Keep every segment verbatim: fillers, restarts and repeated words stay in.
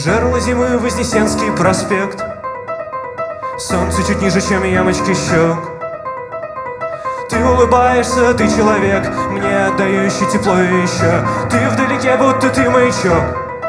Жерло зимы, Вознесенский проспект. Солнце чуть ниже, чем ямочки щек. Ты улыбаешься, ты человек, мне отдающий тепло еще. Ты вдалеке, будто ты маячок.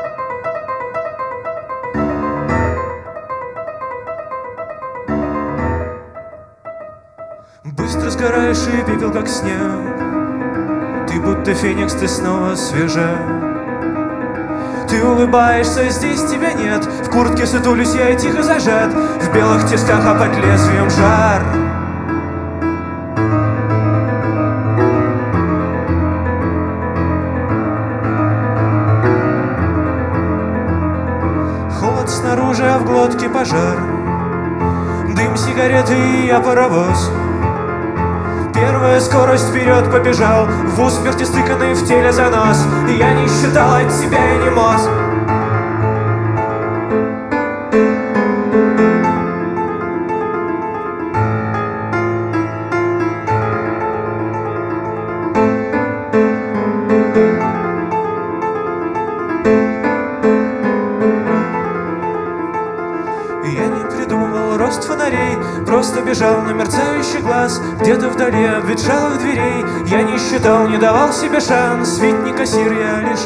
Быстро сгораешь и пепел, как снег. Ты будто феникс, ты снова свежа. Ты улыбаешься, здесь тебя нет. В куртке сутулюсь я и тихо зажат. В белых тисках, а под лезвием жар. Холод снаружи, а в глотке пожар. Дым сигареты и я паровоз. Первая скорость вперед побежал. В усмерти стыканный в теле занос. И я не считал от себя и не мозг. Я не придумывал рост фонарей, просто бежал на мерцающий глаз. Где-то вдали обветшалых дверей я не считал, не давал себе шанс. Ведь не кассир я лишь.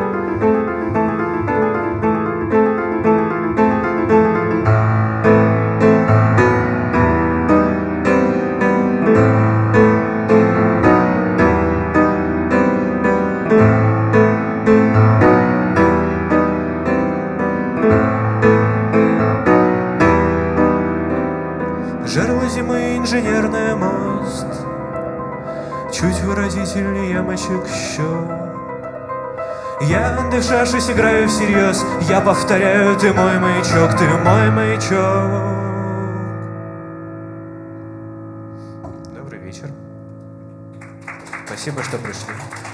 Жерло зимы, инженерный мост. Чуть выразительнее ямочек щек. Я, дышавшись, играю всерьез. Я повторяю, ты мой маячок, ты мой маячок. Добрый вечер. Спасибо, что пришли.